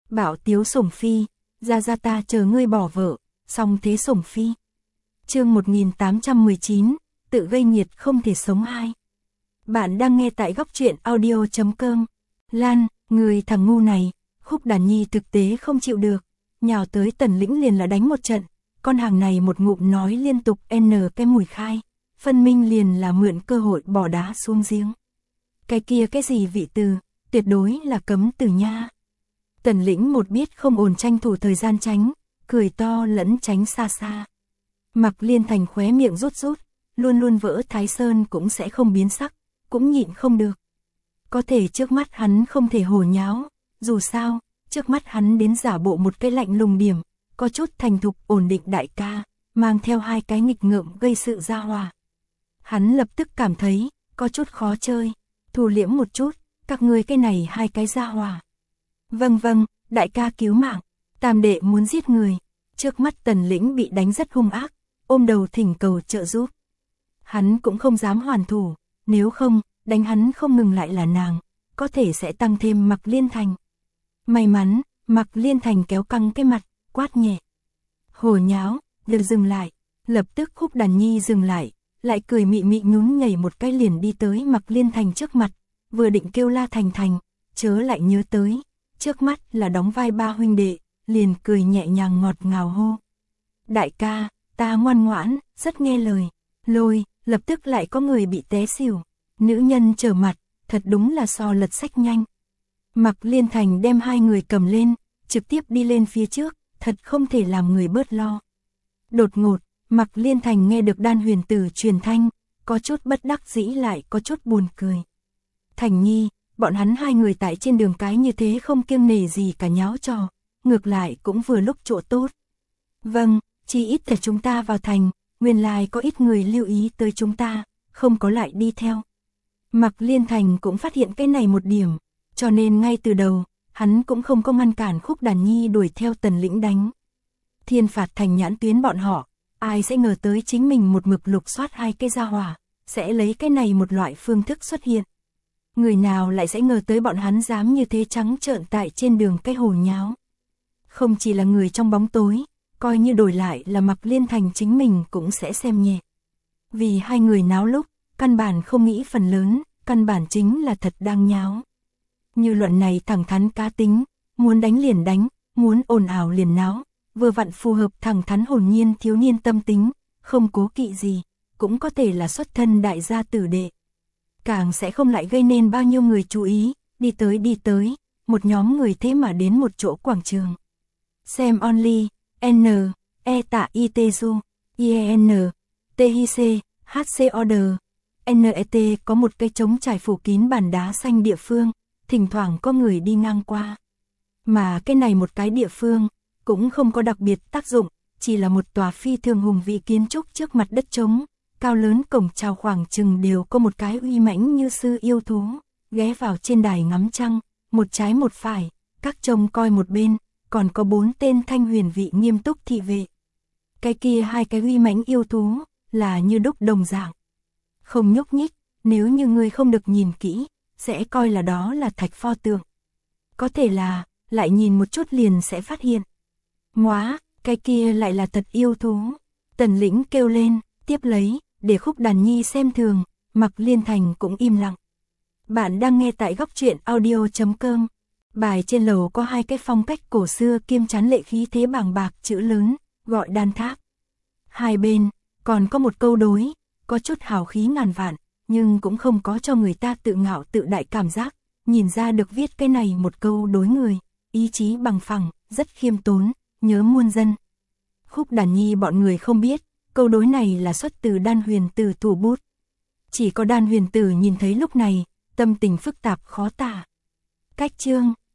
Bảo tiếu sủng phi, ra ta chờ ngươi bỏ vợ, song thế sủng phi. Chương 1819, tự gây nghiệt không thể sống hai. Bạn đang nghe tại góc truyện audio.com. Lan, người thằng ngu này, Khúc Đàn Nhi thực tế không chịu được, nhào tới Tần Lĩnh liền là đánh một trận, con hàng này một ngụm nói liên tục cái mùi khai, phân minh liền là mượn cơ hội bỏ đá xuống giếng. Cái kia cái gì vị từ, tuyệt đối là cấm từ nha. Tần Lĩnh một biết không ổn tranh thủ thời gian tránh, cười to lẫn tránh xa xa. Mạc Liên Thành khóe miệng rút, luôn luôn vỡ Thái Sơn cũng sẽ không biến sắc, cũng nhịn không được. Có thể trước mắt hắn không thể hồ nháo, dù sao, trước mắt hắn đến giả bộ một cái lạnh lùng điểm, có chút thành thục ổn định đại ca, mang theo hai cái nghịch ngợm gây sự ra hòa. Hắn lập tức cảm thấy, có chút khó chơi, thu liễm một chút, các ngươi cái này hai cái ra hòa. Vâng, đại ca cứu mạng, tam đệ muốn giết người. Trước mắt Tần Lĩnh bị đánh rất hung ác, ôm đầu thỉnh cầu trợ giúp. Hắn cũng không dám hoàn thủ, nếu không, đánh hắn không ngừng lại là nàng, có thể sẽ tăng thêm Mạc Liên Thành. May mắn, Mạc Liên Thành kéo căng cái mặt, quát nhẹ. Hồ nháo, được dừng lại, lập tức Khúc Đàn Nhi dừng lại, lại cười mị mị nhún nhảy một cái liền đi tới Mạc Liên Thành trước mặt, vừa định kêu la Thành, chớ lại nhớ tới, trước mắt là đóng vai ba huynh đệ, liền cười nhẹ nhàng ngọt ngào hô. Đại ca, ta ngoan ngoãn, rất nghe lời, lôi, lập tức lại có người bị té xỉu, nữ nhân trở mặt, thật đúng là so lật sách nhanh. Mạc Liên Thành đem hai người cầm lên, trực tiếp đi lên phía trước, thật không thể làm người bớt lo. Đột ngột, Mạc Liên Thành nghe được Đan Huyền Tử truyền thanh, có chút bất đắc dĩ lại có chút buồn cười. Thành Nhi, bọn hắn hai người tại trên đường cái như thế không kiêng nể gì cả nháo trò, ngược lại cũng vừa lúc chỗ tốt. Vâng, chỉ ít để chúng ta vào thành, nguyên lai có ít người lưu ý tới chúng ta, không có lại đi theo. Mạc Liên Thành cũng phát hiện cái này một điểm, cho nên ngay từ đầu, hắn cũng không có ngăn cản Khúc Đàn Nhi đuổi theo Tần Lĩnh đánh. Thiên phạt thành nhãn tuyến bọn họ, ai sẽ ngờ tới chính mình một mực lục soát hai cái gia hỏa, sẽ lấy cái này một loại phương thức xuất hiện. Người nào lại sẽ ngờ tới bọn hắn dám như thế trắng trợn tại trên đường cái hồ nháo. Không chỉ là người trong bóng tối, coi như đổi lại là Mạc Liên Thành chính mình cũng sẽ xem nhẹ. Vì hai người náo lúc, căn bản không nghĩ phần lớn, căn bản chính là thật đang nháo. Như luận này thẳng thắn cá tính, muốn đánh liền đánh, muốn ồn ào liền náo, vừa vặn phù hợp thẳng thắn hồn nhiên thiếu niên tâm tính, không cố kỵ gì, cũng có thể là xuất thân đại gia tử đệ. Càng sẽ không lại gây nên bao nhiêu người chú ý, đi tới, một nhóm người thế mà đến một chỗ quảng trường. Xem only, N, E tạ I T du, IEN, T H C, H C order, NET có một cây trống trải phủ kín bàn đá xanh địa phương, thỉnh thoảng có người đi ngang qua. Mà cái này một cái địa phương, cũng không có đặc biệt tác dụng, chỉ là một tòa phi thường hùng vĩ kiến trúc trước mặt đất trống, cao lớn cổng chào khoảng chừng đều có một cái uy mãnh như sư yêu thú, ghé vào trên đài ngắm trăng, một trái một phải, các trông coi một bên, còn có 4 tên thanh huyền vị nghiêm túc thị vệ. Cái kia hai cái uy mãnh yêu thú, là như đúc đồng dạng. Không nhúc nhích, nếu như người không được nhìn kỹ, sẽ coi là đó là thạch pho tượng. Có thể là, lại nhìn một chút liền sẽ phát hiện. Móa, cái kia lại là thật yêu thú. Tần Lĩnh kêu lên, tiếp lấy, để Khúc Đàn Nhi xem thường, Mạc Liên Thành cũng im lặng. Bạn đang nghe tại góc truyện audio.com. Bài trên lầu có hai cái phong cách cổ xưa kiêm chắn lệ khí thế bàng bạc chữ lớn, gọi đan tháp. Hai bên, còn có một câu đối, có chút hào khí ngàn vạn, nhưng cũng không có cho người ta tự ngạo tự đại cảm giác, nhìn ra được viết cái này một câu đối người, ý chí bằng phẳng, rất khiêm tốn, nhớ muôn dân. Khúc Đàn Nhi bọn người không biết, câu đối này là xuất từ Đan Huyền Tử thủ bút. Chỉ có Đan Huyền Tử nhìn thấy lúc này, tâm tình phức tạp khó tả. Cách chương